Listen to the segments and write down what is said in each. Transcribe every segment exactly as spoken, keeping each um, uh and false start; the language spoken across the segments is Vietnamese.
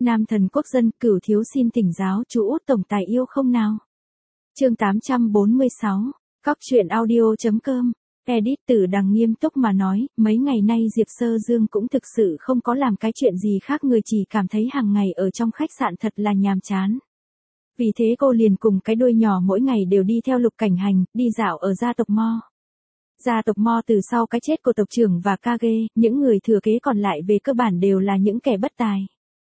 Nam thần quốc dân, Cửu thiếu xin thỉnh giáo chú út tổng tài yêu không nào. Chương tám trăm bốn mươi sáu, Cóc truyện audio.com. Edit Tử Đằng nghiêm túc mà nói, mấy ngày nay Diệp Sơ Dương cũng thực sự không có làm cái chuyện gì khác, người chỉ cảm thấy hàng ngày ở trong khách sạn thật là nhàm chán. Vì thế cô liền cùng cái đuôi nhỏ mỗi ngày đều đi theo Lục Cảnh Hành, đi dạo ở gia tộc Mo. Gia tộc Mo từ sau cái chết của tộc trưởng và Kage, những người thừa kế còn lại về cơ bản đều là những kẻ bất tài.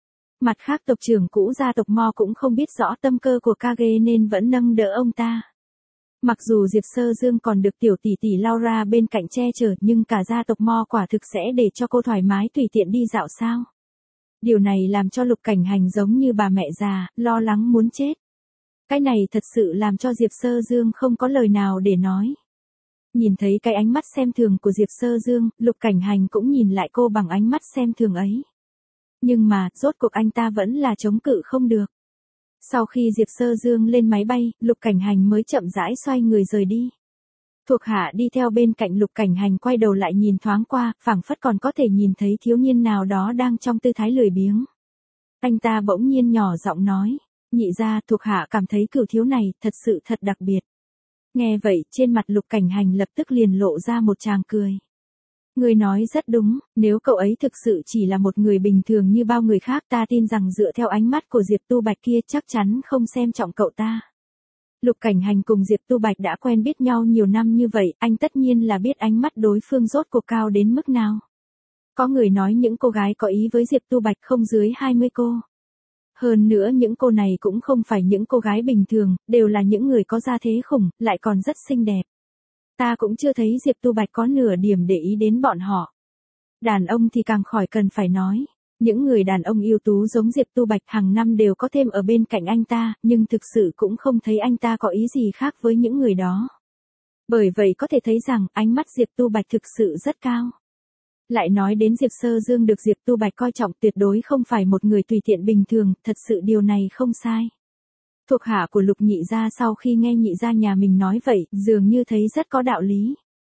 Mặt khác tộc trưởng cũ gia tộc Mo cũng không biết rõ tâm cơ của Kage nên vẫn nâng đỡ ông ta. Mặc dù Diệp Sơ Dương còn được tiểu tỷ tỷ Laura bên cạnh che chở, nhưng cả gia tộc Mo quả thực sẽ để cho cô thoải mái tùy tiện đi dạo sao. Điều này làm cho Lục Cảnh Hành giống như bà mẹ già, lo lắng muốn chết. Cái này thật sự làm cho Diệp Sơ Dương không có lời nào để nói. Nhìn thấy cái ánh mắt xem thường của Diệp Sơ Dương, Lục Cảnh Hành cũng nhìn lại cô bằng ánh mắt xem thường ấy. Nhưng mà, rốt cuộc anh ta vẫn là chống cự không được. Sau khi Diệp Sơ Dương lên máy bay, Lục Cảnh Hành mới chậm rãi xoay người rời đi. Thuộc hạ đi theo bên cạnh Lục Cảnh Hành quay đầu lại nhìn thoáng qua, phảng phất còn có thể nhìn thấy thiếu niên nào đó đang trong tư thái lười biếng. Anh ta bỗng nhiên nhỏ giọng nói, nhị gia, thuộc hạ cảm thấy Cửu thiếu này thật sự thật đặc biệt. Nghe vậy, trên mặt Lục Cảnh Hành lập tức liền lộ ra một tràng cười. Người nói rất đúng, nếu cậu ấy thực sự chỉ là một người bình thường như bao người khác, ta tin rằng dựa theo ánh mắt của Diệp Tu Bạch kia chắc chắn không xem trọng cậu ta. Lục Cảnh Hành cùng Diệp Tu Bạch đã quen biết nhau nhiều năm như vậy, anh tất nhiên là biết ánh mắt đối phương rốt cuộc cao đến mức nào. Có người nói những cô gái có ý với Diệp Tu Bạch không dưới hai mươi cô. Hơn nữa những cô này cũng không phải những cô gái bình thường, đều là những người có gia thế khủng, lại còn rất xinh đẹp. Ta cũng chưa thấy Diệp Tu Bạch có nửa điểm để ý đến bọn họ. Đàn ông thì càng khỏi cần phải nói. Những người đàn ông ưu tú giống Diệp Tu Bạch hàng năm đều có thêm ở bên cạnh anh ta, nhưng thực sự cũng không thấy anh ta có ý gì khác với những người đó. Bởi vậy có thể thấy rằng ánh mắt Diệp Tu Bạch thực sự rất cao. Lại nói đến Diệp Sơ Dương được Diệp Tu Bạch coi trọng, tuyệt đối không phải một người tùy tiện bình thường, thật sự điều này không sai. Thuộc hạ của Lục nhị gia sau khi nghe nhị gia nhà mình nói vậy, dường như thấy rất có đạo lý.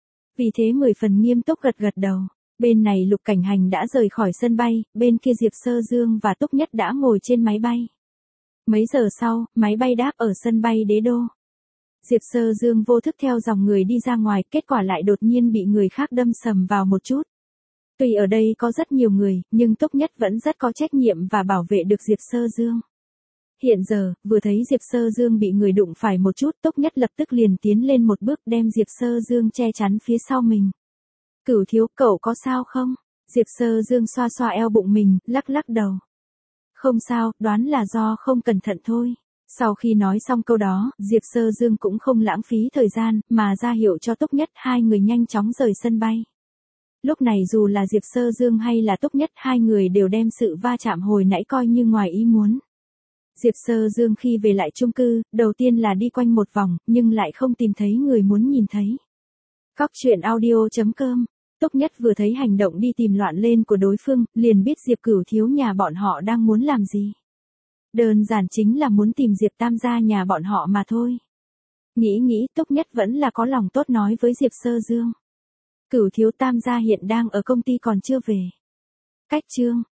Vì thế mười phần nghiêm túc gật gật đầu. Bên này Lục Cảnh Hành đã rời khỏi sân bay, bên kia Diệp Sơ Dương và Túc Nhất đã ngồi trên máy bay. Mấy giờ sau, máy bay đáp ở sân bay Đế Đô. Diệp Sơ Dương vô thức theo dòng người đi ra ngoài, kết quả lại đột nhiên bị người khác đâm sầm vào một chút. Tuy ở đây có rất nhiều người, nhưng Túc Nhất vẫn rất có trách nhiệm và bảo vệ được Diệp Sơ Dương. Hiện giờ, vừa thấy Diệp Sơ Dương bị người đụng phải một chút, Túc Nhất lập tức liền tiến lên một bước đem Diệp Sơ Dương che chắn phía sau mình. Cửu thiếu, cậu có sao không? Diệp Sơ Dương xoa xoa eo bụng mình, lắc lắc đầu. Không sao, đoán là do không cẩn thận thôi. Sau khi nói xong câu đó, Diệp Sơ Dương cũng không lãng phí thời gian, mà ra hiệu cho Túc Nhất, hai người nhanh chóng rời sân bay. Lúc này dù là Diệp Sơ Dương hay là Túc Nhất, hai người đều đem sự va chạm hồi nãy coi như ngoài ý muốn. Diệp Sơ Dương khi về lại chung cư, đầu tiên là đi quanh một vòng, nhưng lại không tìm thấy người muốn nhìn thấy. Cóc truyện audio.com. Túc Nhất vừa thấy hành động đi tìm loạn lên của đối phương, liền biết Diệp Cửu thiếu nhà bọn họ đang muốn làm gì. Đơn giản chính là muốn tìm Diệp Tam gia nhà bọn họ mà thôi. Nghĩ nghĩ Túc Nhất vẫn là có lòng tốt nói với Diệp Sơ Dương. Cửu thiếu Tam gia hiện đang ở công ty còn chưa về. Cách chương